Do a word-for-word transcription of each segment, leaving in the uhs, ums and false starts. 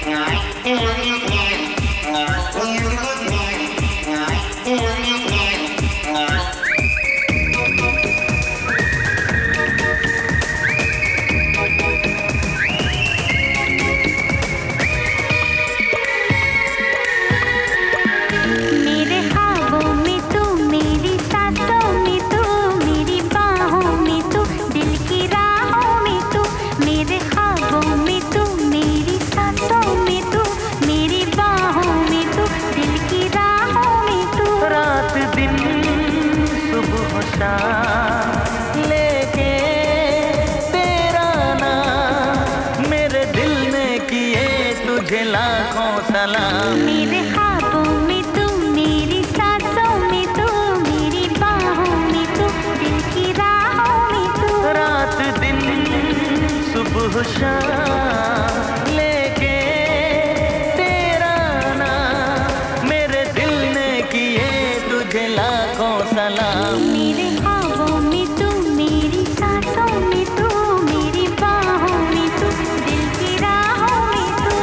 लेके तेरा नाम मेरे दिल ने किए तुझे लाखों सलाम। मेरे ख्वाबों में तू, मेरी सांसों में तू, मेरी बाहों में तू, दिल की राहों में तू। रात दिन सुबह शाम लेके तेरा नाम मेरे दिल ने किए तुझे लाखों सलाम। मेरे ख्वाबों में तू, मेरी सांसों में तू, मेरी बाहों में तू, दिल की राहों में तू।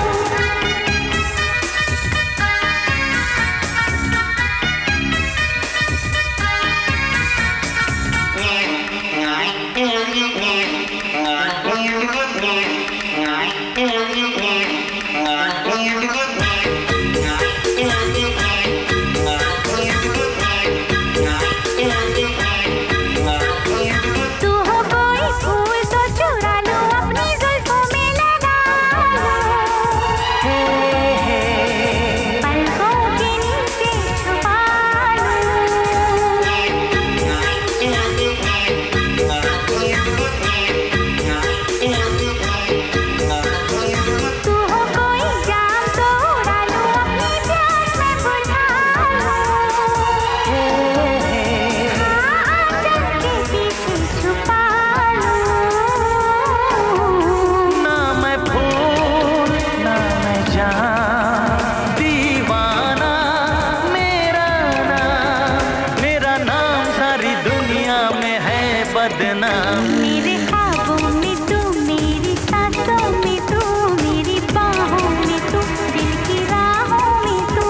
मेरे ख्वाबों में तू, मेरी सांसों में तू, मेरी बाहों में तू, दिल की राहों में तू।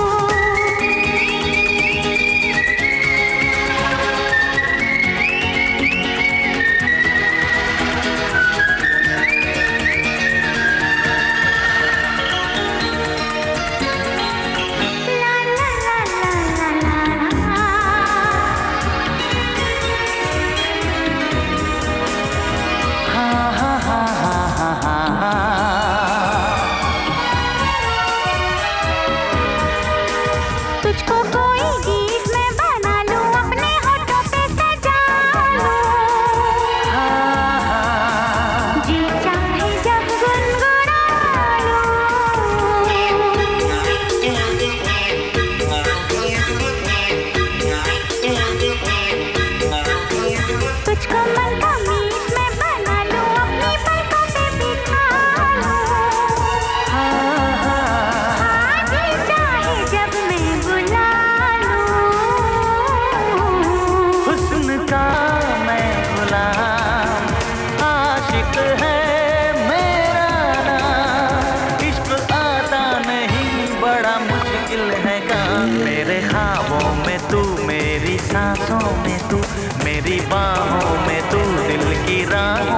ला ला ला ला ला ला। तुझको कोई गीत मैं बना लूं, अपने होठों पे सजा लूं। जी चाहे जब गुनगुना लूं। तुझको मन का मीत मैं बना लूं, अपनी पलकों पे बिठा लूं। मेरे ख्वाबों में तू, मेरी सांसों में तू, मेरी बाहों में तू, दिल की राह